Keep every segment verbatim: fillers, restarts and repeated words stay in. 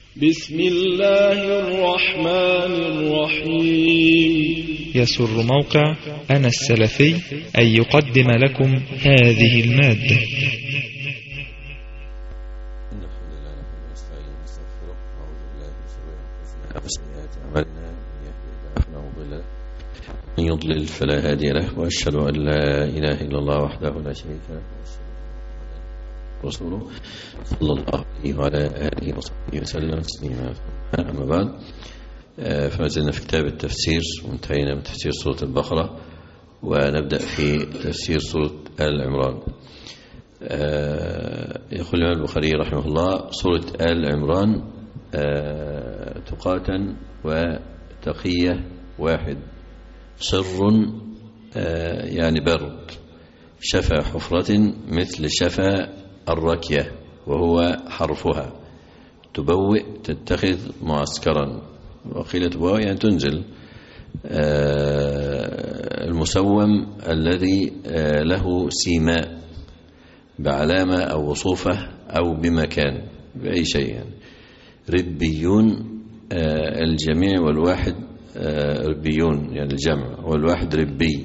بسم الله الرحمن الرحيم. يسر موقع أنا السلفي أن يقدم لكم هذه المادة. إن الحمد لله نحمده ونستعينه ونستغفره ونعوذ بالله من شرور أنفسنا وسيئات أعمالنا، من يهده الله فلا مضل له ومن يضلل فلا هادي له، وأشهد أن لا إله إلا الله وحده لا شريك له رسوله صلى الله عليه وعلى آله وصحبه وسلم تسليما. أما بعد، فما زلنا في كتاب التفسير وانتهينا من تفسير سورة البقرة، ونبدأ في تفسير سورة آل عمران. يقول الإمام البخاري رحمه الله: سورة آل عمران تقاة وتقية واحد، سر يعني برد، شفا حفرة مثل شفا الركية وهو حرفها، تبوئ تتخذ معسكرا، وقيل تبوئ يعني تنزل، المسوم الذي له سيماء بعلامة أو وصوفة أو بمكان بأي شيء يعني. ربيون الجميع والواحد ربيون يعني الجمع، والواحد ربي،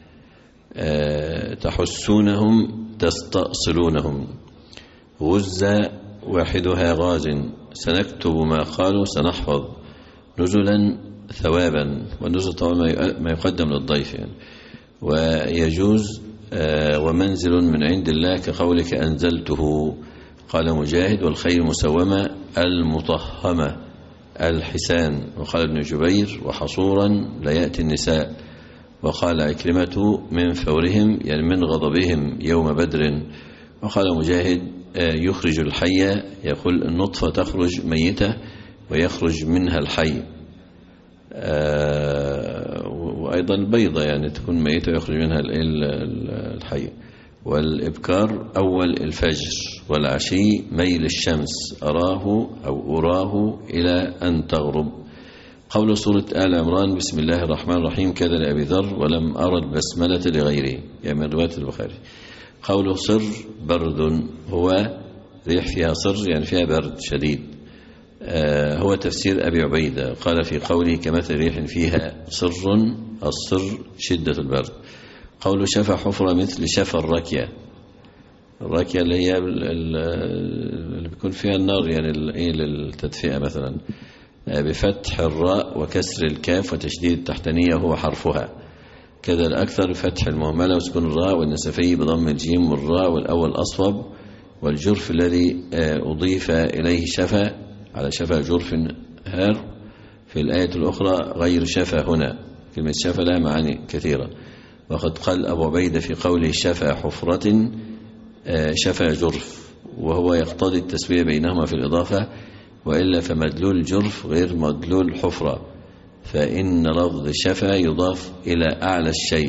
تحسونهم تستأصلونهم، غزة واحدها غاز، سنكتب ما قالوا سنحفظ، نزلا ثوابا، والنزل طبعا ما يقدم للضيف يعني. ويجوز ومنزل من عند الله كقولك أنزلته. قال مجاهد: والخير مسومة المطهمة الحسان. وقال ابن جبير: وحصورا لا يأتي النساء. وقال عكرمة: من فورهم يعني من غضبهم يوم بدر. وقال مجاهد: يخرج الحي، يقول النطفة تخرج ميتة ويخرج منها الحي، وأيضا البيضة يعني تكون ميتة ويخرج منها الحي. والإبكار أول الفجر، والعشي ميل الشمس، أراه أو أراه إلى أن تغرب. قول سورة آل عمران: بسم الله الرحمن الرحيم، كذا لأبي ذر ولم أرى البسملة لغيره، يعني من رواية البخاري. قوله صر برد، هو ريح فيها صر يعني فيها برد شديد، آه هو تفسير أبي عبيدة. قال في قوله: كمثل ريح فيها صر، الصر شدة البرد. قوله شفا حفرة مثل شفا الركية، الركية اللي هي اللي بيكون فيها النار يعني للتدفئة مثلا، بفتح الراء وكسر الكاف وتشديد التحتانية وهو حرفها. كذا الأكثر بفتح المهملة وسكون الراء، والنسفي بضم الجيم والراء، والأول أصوب. والجرف الذي أضيف إليه شفا على شفا جرف هار في الآية الأخرى غير شفا هنا. كلمة شفا لها معاني كثيرة، وقد قال أبو عبيدة في قوله شفا حفرة شفا جرف، وهو يقتضي التسوية بينهما في الإضافة، وإلا فمدلول الجرف غير مدلول الحفرة، فإن لفظ شفا يضاف إلى أعلى الشيء،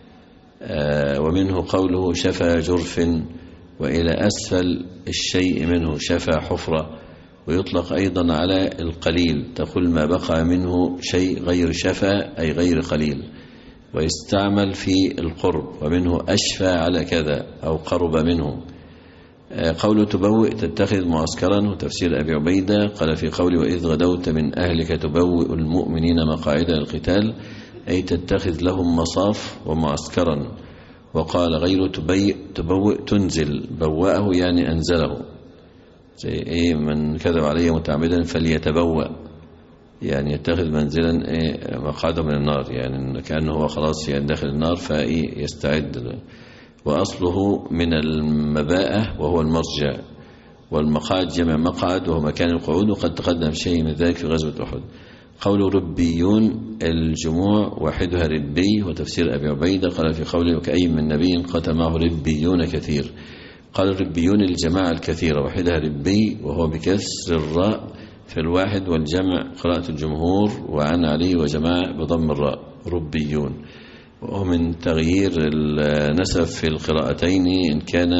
ومنه قوله شفا جرف، وإلى أسفل الشيء منه شفا حفرة. ويطلق أيضا على القليل، تقول ما بقى منه شيء غير شفا أي غير قليل. ويستعمل في القرب، ومنه أشفى على كذا أو قرب منه. قوله تبوئ تتخذ معسكرا، وتفسير أبي عبيدة قال في قوله: وإذ غدوت من أهلك تبوئ المؤمنين مقاعد للقتال، أي تتخذ لهم مصاف ومعسكرا. وقال غير تبوئ, تبوئ تنزل، بوأه يعني أنزله، زي إيه من كذب علي متعمدا فليتبوأ يعني يتخذ منزلا إيه مقعده من النار، يعني كأنه هو خلاص يعني داخل النار فإيه يستعد. وأصله من المباءة وهو المرجع، والمقعد جمع مقعد وهو مكان القعود، وقد تقدم شيء من ذلك في غزوة أحد. قول ربيون الجموع واحدها ربي، وتفسير أبي عبيدة قال في قوله: وكأي من نبي قتل معه ربيون كثير. قال ربيون الجماعة الكثيرة، واحدها ربي وهو بكسر الراء في الواحد، والجمع قراءة الجمهور وعن علي وجماعة بضم الراء ربيون. ومن تغيير النسب في القراءتين إن كان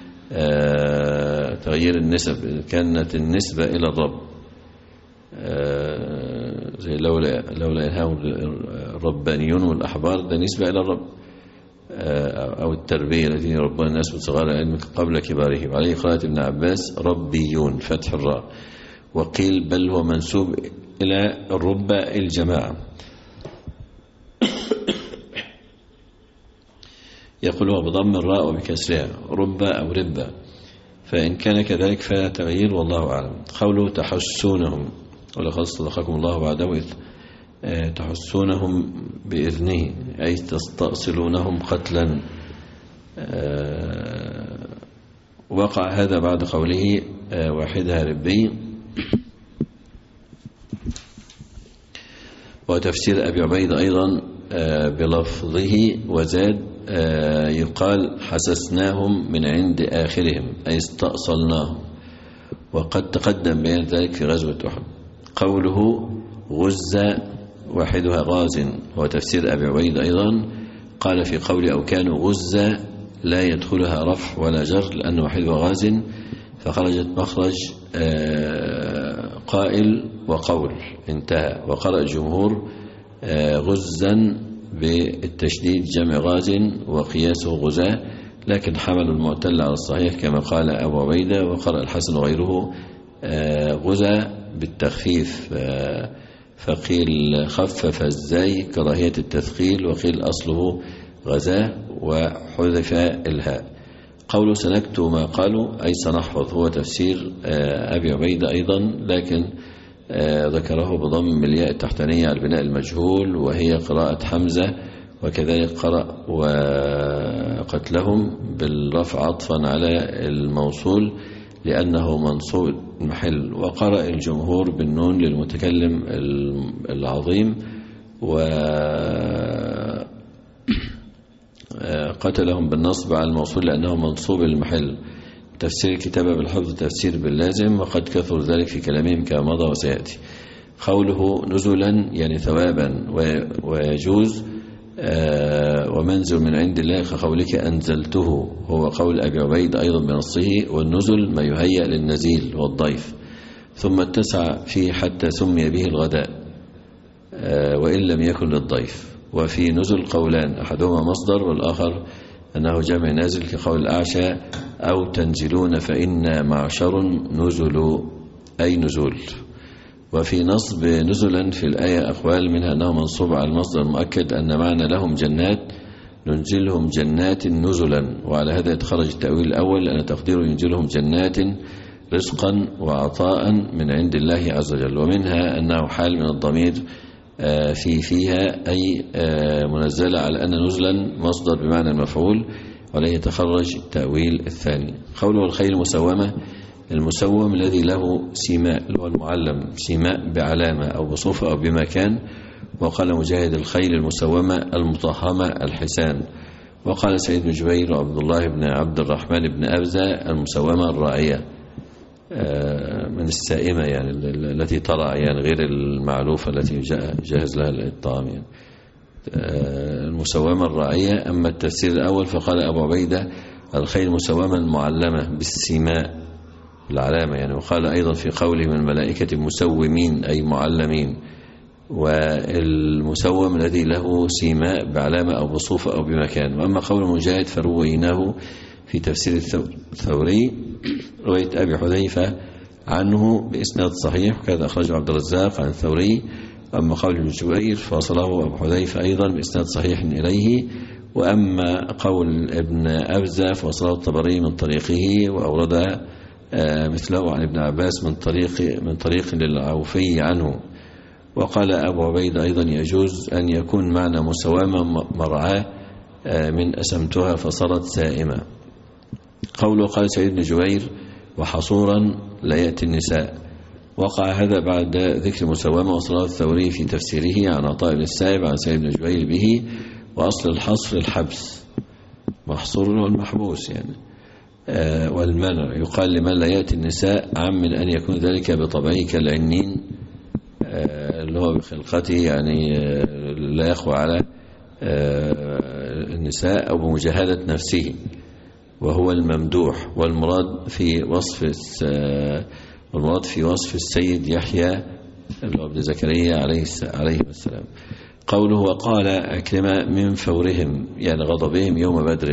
تغيير النسب، إن كانت النسبة إلى الرب، زي لولا لولا ينهاهم الربانيون والأحبار، ده نسبة إلى الرب، أو التربية التي يربون الناس بصغار العلم قبل كبارهم. عليه قراءة ابن عباس ربيون فتح الراء. وقيل بل هو منسوب إلى الربة الجماعة. يقول هو بضم الراء وبكسرها ربة أو ربة، فإن كان كذلك فلا تغيير والله أعلم. قوله تحسونهم، ولقد صدقكم الله وعده إذ تحسونهم بإذنه أي تستأصلونهم قتلا. وقع هذا بعد قوله واحدها ربي. وتفسير أبي عبيد أيضا بلفظه وزاد يقال حسسناهم من عند آخرهم أي استأصلناهم، وقد تقدم بيان ذلك في غزوة أحد. قوله غز واحدها غاز هو تفسير أبي عبيد أيضا، قال في قول أو كانوا غز لا يدخلها رفع ولا جر لأن واحدها غاز، فخرجت مخرج قائل وقول انتهى. وقرأ الجمهور غزا بالتشديد جمع غاز وقياسه غزاة، لكن حمل المعتل على الصحيح كما قال أبو عبيدة. وقرأ الحسن وغيره غزا بالتخفيف، فقيل خفف الزاي كراهية التثقيل، وقيل أصله غزاه وحذف الهاء. قوله سنكتب ما قالوا أي سنحفظ هو تفسير أبي عبيدة أيضا، لكن ذكره بضم الياء التحتانية على البناء المجهول وهي قراءة حمزة، وكذلك قرأ وقتلهم بالرفع عطفا على الموصول لأنه منصوب المحل. وقرأ الجمهور بالنون للمتكلم العظيم، وقتلهم بالنصب على الموصول لأنه منصوب المحل. تفسير الكتابة بالحفظ تفسير باللازم، وقد كثر ذلك في كلامهم كما مضى وسيأتي. قوله نزلا يعني ثوابا، ويجوز ومنزل من عند الله كقولك أنزلته هو قول أبي عبيد أيضا بنصه، والنزل ما يهيأ للنزيل والضيف. ثم اتسع فيه حتى سمي به الغداء وإن لم يكن للضيف. وفي نزل قولان أحدهما مصدر والآخر أنه جمع نازل كقول الأعشى أو تنزلون فإن معشر نزل أي نزول. وفي نصب نزلا في الآية أقوال، منها أنه منصوب على المصدر المؤكد أن معنى لهم جنات ننزلهم جنات نزلا، وعلى هذا يتخرج التأويل الأول لأن تقديره ينزلهم جنات رزقا وعطاء من عند الله عز وجل. ومنها أنه حال من الضمير في فيها أي منزلة على أن نزلا مصدر بمعنى المفعول، وعليه يتخرج التأويل الثاني. قوله الخيل مسومة، المسوم الذي له سيماء اللي هو المعلم، سيماء بعلامة أو بصفة أو بمكان. وقال مجاهد الخيل المسومة المطهمة الحسان. وقال سيد بن جبير وعبد الله بن عبد الرحمن بن أبزة المسومة الراعية من السائمة يعني التي ترى يعني غير المعلوفة التي جاهز لها الطعام يعني. المسومة الراعية. أما التفسير الأول فقال أبو عبيدة الخيل مسومة المعلمة بالسيماء العلامة يعني. وقال أيضا في قوله من الملائكة مسومين أي معلمين. والمسوم الذي له سيماء بعلامة أو بصوفة أو بمكان. وأما قول مجاهد فرويناه في تفسير الثوري رواية أبي حذيفة عنه بإسناد صحيح، وكذا أخرجه عبد الرزاق عن الثوري. أما قول ابن جبير فوصله أبو حذيفة أيضا بإسناد صحيح إليه. وأما قول ابن أبزة فوصله الطبري من طريقه وأورد مثله عن ابن عباس من طريق من طريق للعوفي عنه. وقال أبو عبيد أيضا يجوز أن يكون معنى مسوامة مرعاة من أسمتها فصارت سائمة. قوله قال سيد بن جبير وحصورا لا يأتي النساء. وقع هذا بعد ذكر مسوامة وصلاة الثوري في تفسيره عن عطاء بن السائب عن سيد بن جبير به. وأصل الحصر الحبس، محصور هو المحبوس يعني. آه والمنع يقال لمن لا يأتي النساء عم من أن يكون ذلك بطبعه كالعنين آه اللي هو بخلقته يعني آه لا يخوى على آه النساء أو بمجاهدة نفسه، وهو الممدوح. والمراد في وصف والمراد في وصف السيد يحيى ابن زكريا عليه عليه السلام. قوله وقال أكرمة من فورهم يعني غضبهم يوم بدر،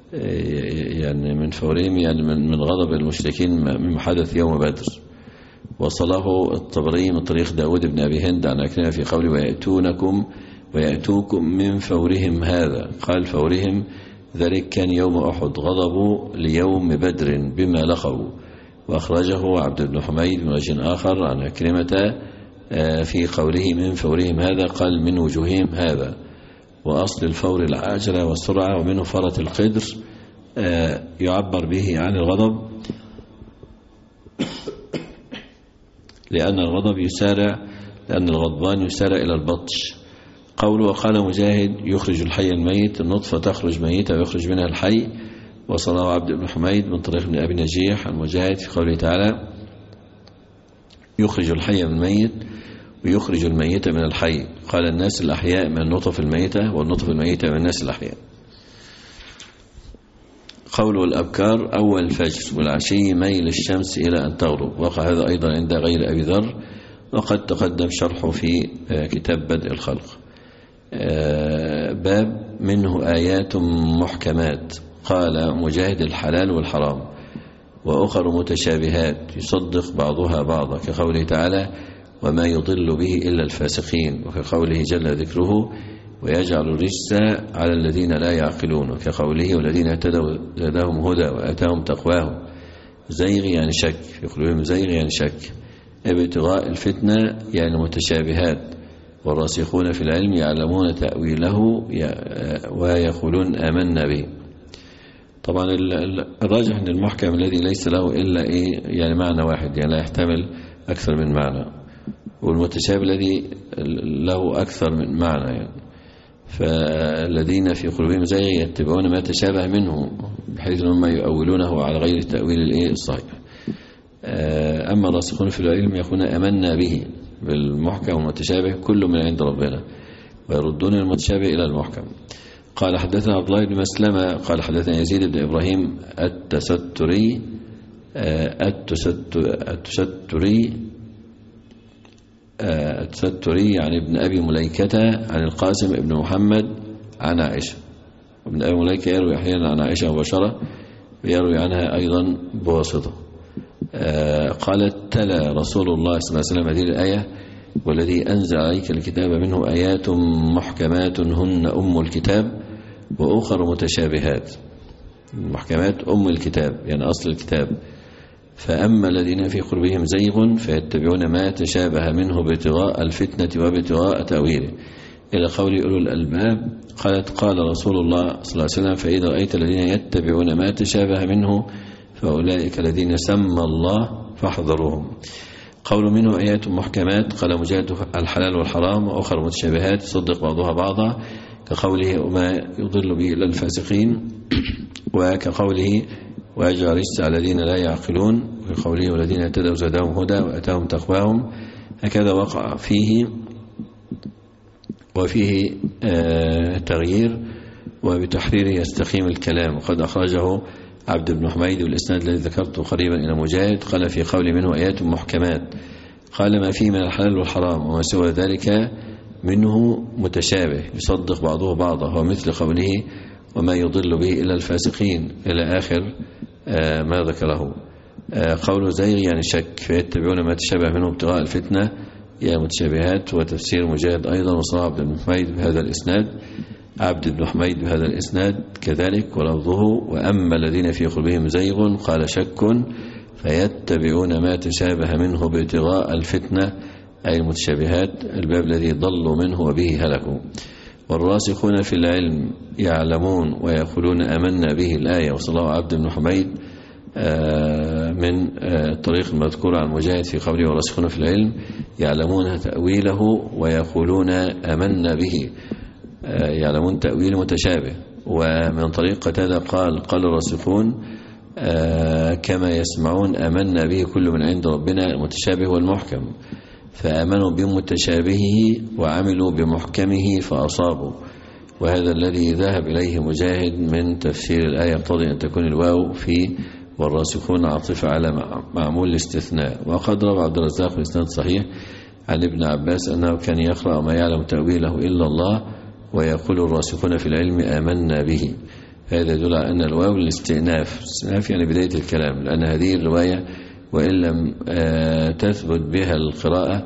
يعني من فورهم يعني من من غضب المشركين مما حدث يوم بدر. وصله الطبري من طريق داود بن أبي هند عن عكرمة في قوله ويأتونكم ويأتوكم من فورهم هذا. قال فورهم ذلك كان يوم أحد، غضبوا ليوم بدر بما لقوا. وأخرجه عبد بن حميد من وجه آخر عن عكرمة في قوله من فورهم هذا، قال من وجوههم هذا. وأصل الفور العاجلة والسرعة، ومنه فرط القدر يعبر به عن الغضب، لأن الغضب يسارع لأن الغضبان يسارع إلى البطش. قوله وقال مجاهد يخرج الحي الميت، النطفة تخرج ميتة ويخرج منها الحي. وصله عبد بن حميد من طريق ابن أبي نجيح عن مجاهد في قوله تعالى يخرج الحي من الميت ويخرج الميت من الحي. قال الناس الأحياء من النطف الميتة، والنطف الميتة من الناس الأحياء. قوله الأبكار أول الفجر، والعشي ميل الشمس إلى أن تغرب. وقع هذا أيضا عند غير أبي ذر، وقد تقدم شرحه في كتاب بدء الخلق. باب منه آيات محكمات. قال مجاهد الحلال والحرام، وأخر متشابهات يصدق بعضها بعضا، كقوله تعالى وما يضل به إلا الفاسقين، وكقوله جل ذكره ويجعل الرجس على الذين لا يعقلون، وكقوله والذين اهتدوا زادهم هدى وآتاهم تقواهم. زيغ يعني شك، في قلوبهم زيغ يعني شك. ابتغاء الفتنة يعني متشابهات، والراسخون في العلم يعلمون تأويله ويقولون آمنا به. طبعا الراجح ان المحكم الذي ليس له إلا إيه يعني معنى واحد، يعني لا يحتمل أكثر من معنى، والمتشابه الذي له أكثر من معنى يعني. فالذين في قلوبهم زيغ يتبعون ما تشابه منه، بحيث أنهم يؤولونه على غير التأويل الإيه الصحيح. أما الراسخون في العلم يقولون آمنا به، بالمحكم والمتشابه كل من عند ربنا، ويردون المتشابه إلى المحكم. قال حدثنا عبد الله بن مسلمة قال حدثنا يزيد بن إبراهيم التستري التستري التستري عن ابن أبي مليكة عن القاسم ابن محمد عن عائشة. ابن أبي مليكة يروي أحيانا عن عائشة مباشرة، ويروي عنها أيضا بواسطة. قالت تلا رسول الله صلى الله عليه وسلم هذه الآية والذي أنزل عليك الكتاب منه آيات محكمات هن أم الكتاب وأخر متشابهات. المحكمات أم الكتاب يعني أصل الكتاب. فأما الذين في قلوبهم زيغ فيتبعون ما تشابه منه ابتغاء الفتنة وابتغاء تأويله، إلى قول أولو الألباب. قالت قال رسول الله صلى الله عليه وسلم فإذا رأيت الذين يتبعون ما تشابه منه فأولئك الذين سمى الله فاحذروهم. قول منه آيات محكمات، قال مجاهد الحلال والحرام وأخر متشابهات يصدق بعضها بعضا، كقوله وما يضل به إلا الفاسقين، وكقوله ويجعل الرجس على الذين لا يعقلون، وكقوله والذين اهتدوا زادهم هدى وآتاهم تقواهم. هكذا وقع فيه وفيه آه تغيير، وبتحريره يستقيم الكلام. وقد أخرجه عبد بن حميد والإسناد الذي ذكرته قريبا إلى مجاهد. قال في قول منه آيات محكمات، قال ما فيه من الحلال والحرام وما سوى ذلك منه متشابه يصدق بعضه بعضا، هو مثل قوله وما يضل به إلا الفاسقين إلى آخر آه ما ذكره. آه قوله زيغ يعني شك، فيتبعون ما تشابه منه ابتغاء الفتنة يا متشابهات. وتفسير مجاهد أيضا وصنع عبد بن حميد بهذا الإسناد عبد بن حميد بهذا الإسناد كذلك، ولفظه وأما الذين في قلوبهم زيغ قال شك فيتبعون ما تشابه منه ابتغاء الفتنة أي المتشابهات، الباب الذي ضلوا منه وبه هلكوا. والراسخون في العلم يعلمون ويقولون آمنا به الآية. وصله عبد بن حميد من الطريق المذكور عن مجاهد في قوله والراسخون في العلم يعلمون تأويله ويقولون آمنا به، يعلمون تأويل متشابه. ومن طريق قتادة قال قال الراسخون كما يسمعون آمنا به كل من عند ربنا المتشابه والمحكم، فآمنوا بمتشابهه وعملوا بمحكمه فأصابوا. وهذا الذي ذهب إليه مجاهد من تفسير الآية، يقتضي أن تكون الواو في والراسخون عاطفة على معمول الاستثناء. وقد روى عبد الرزاق الإسناد صحيح عن ابن عباس أنه كان يقرأ ما يعلم تأويله إلا الله ويقول الراسخون في العلم آمنا به. هذا يدل على أن الواو للاستئناف، استئناف يعني بداية الكلام، لأن هذه الرواية وإن لم تثبت بها القراءة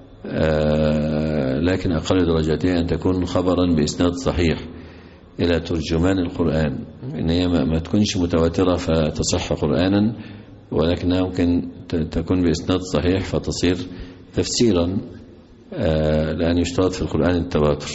لكن أقل درجاتها أن تكون خبرا بإسناد صحيح إلى ترجمان القرآن، إن هي ما تكونش متواترة فتصح قرآنا، ولكنها ممكن تكون بإسناد صحيح فتصير تفسيرا، لأن يشترط في القرآن التواتر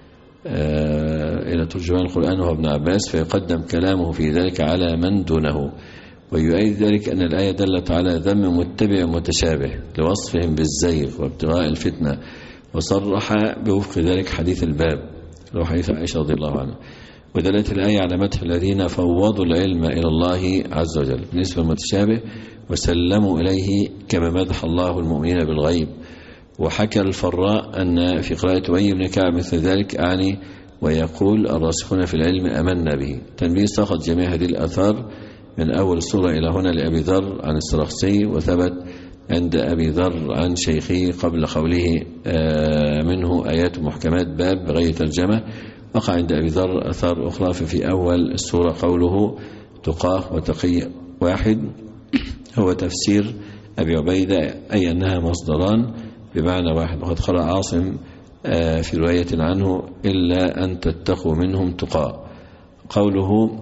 إلى ترجمان القرآن وهو ابن عباس، فيقدم كلامه في ذلك على من دونه. ويؤيد ذلك أن الآية دلت على ذم متبع متشابه لوصفهم بالزيغ وابتغاء الفتنة، وصرح بوفق ذلك حديث الباب لو حديث عائشة رضي الله عنها. ودلت الآية على مدح الذين فوضوا العلم إلى الله عز وجل بالنسبة للمتشابه وسلموا إليه، كما مدح الله المؤمنين بالغيب. وحكى الفراء أن في قراءة أبي بن كعب مثل ذلك، أعني ويقول الراسخون في العلم أمنا به. تنبيه سقط جميع هذه الآثار من أول السورة إلى هنا لأبي ذر عن السرخسي، وثبت عند أبي ذر عن شيخه قبل قوله منه آيات محكمات باب بغير ترجمة. وقع عند أبي ذر آثار أخرى، ففي أول السورة قوله تقاه وتقي واحد هو تفسير أبي عبيدة، أي أنها مصدران بمعنى واحد. وقد قرأ عاصم في رواية عنه إلا أن تتقوا منهم تقى. قوله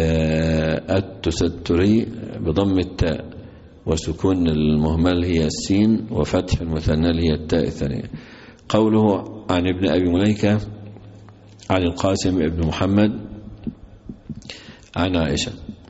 التستري بضم التاء وسكون المهمل هي السين وفتح المثنى هي التاء الثانية. قوله عن ابن أبي مليكة عن القاسم ابن محمد عن عائشة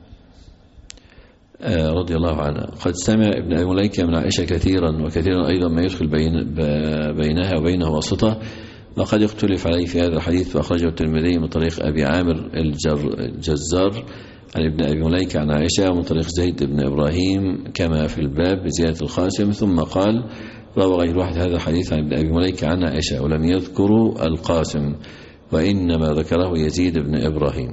رضي الله عنها. قد سمع ابن أبي مليكة من عائشة كثيرا، وكثيرا أيضا ما يدخل بين بينها وبينه واسطة، وقد اختلف عليه في هذا الحديث، فأخرجه الترمذي من طريق أبي عامر الجزار عن ابن أبي مليكة عن عائشة، ومن طريق زيد بن إبراهيم كما في الباب بزيادة القاسم. ثم قال روى غير واحد هذا الحديث عن ابن أبي مليكة عن عائشة ولم يذكروا القاسم، وإنما ذكره يزيد بن إبراهيم.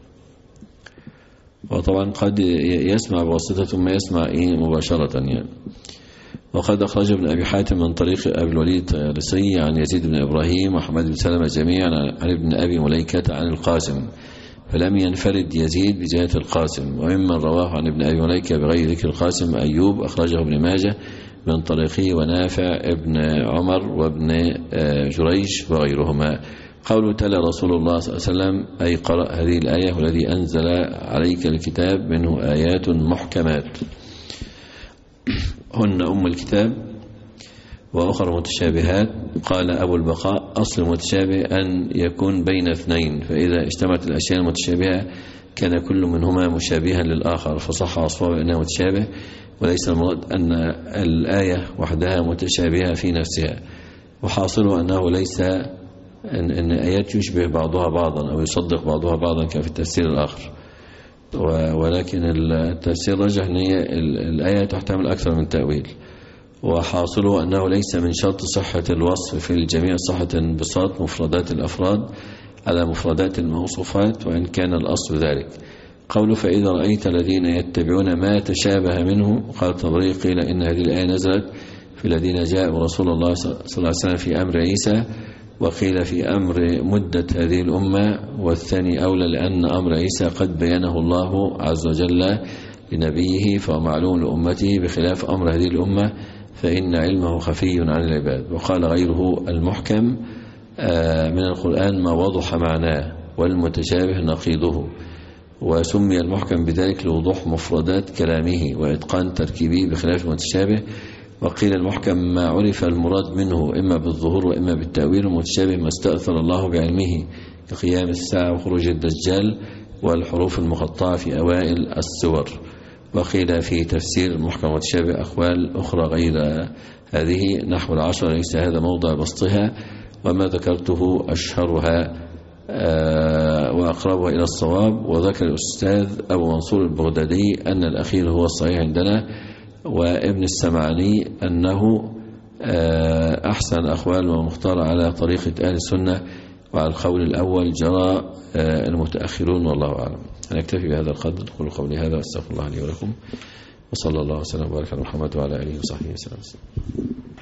وطبعا قد يسمع بواسطة ثم يسمع إيه مباشرة يعني. وقد أخرج ابن أبي حاتم من طريق أبي الوليد الطيالسي عن يزيد بن إبراهيم وحمد بن سلمة جميعا عن ابن أبي مليكة عن القاسم، فلم ينفرد يزيد بزيادة القاسم. وممن رواه عن ابن أبي مليكة بغير ذكر القاسم أيوب أخرجه ابن ماجه من طريقه ونافع ابن عمر وابن جريج وغيرهما. قوله تلا رسول الله صلى الله عليه وسلم أي قرأ هذه الآية والذي أنزل عليك الكتاب منه آيات محكمات هن أم الكتاب وأخر متشابهات. قال أبو البقاء أصل المتشابه أن يكون بين اثنين، فإذا اجتمعت الأشياء المتشابهة كان كل منهما مشابها للآخر، فصح أصواب أنه متشابه، وليس المراد أن الآية وحدها متشابهة في نفسها. وحاصله أنه ليس أن, أن آيات يشبه بعضها بعضا أو يصدق بعضها بعضا كما في التفسير الآخر، ولكن التفسير رجح أن الآية تحتمل أكثر من تأويل. وحاصله أنه ليس من شرط صحة الوصف في الجميع صحة انبساط مفردات الأفراد على مفردات الموصوفات، وإن كان الأصل ذلك. قوله فإذا رأيت الذين يتبعون ما تشابه منه، قال الطبري قيل إن هذه الآية نزلت في الذين جاءوا رسول الله صلى الله عليه وسلم في أمر عيسى، وقيل في أمر مدة هذه الأمة، والثاني أولى لأن أمر عيسى قد بينه الله عز وجل لنبيه فهو معلوم لأمته، بخلاف أمر هذه الأمة فإن علمه خفي عن العباد. وقال غيره المحكم من القرآن ما وضح معناه، والمتشابه نقيضه، وسمي المحكم بذلك لوضوح مفردات كلامه وإتقان تركيبه بخلاف المتشابه. وقيل المحكم ما عرف المراد منه إما بالظهور وإما بالتأويل، المتشابه ما استأثر الله بعلمه كقيام الساعة وخروج الدجال والحروف المقطعة في أوائل السور. وقيل في تفسير المحكم والمتشابه أقوال أخرى غير هذه نحو العشر، ليس هذا موضع بسطها، وما ذكرته أشهرها وأقربها إلى الصواب. وذكر الأستاذ أبو منصور البغدادي أن الأخير هو الصحيح عندنا، وابن السمعاني أنه أحسن الأقوال ومختار على طريقة أهل السنة، وعلى القول الأول جرى المتأخرون، والله أعلم. هنكتفي بهذا القدر. قولوا قولي هذا واستغفر الله لي ولكم، وصلى الله وسلم وبارك على محمد وعلى آله وصحبه وسلم.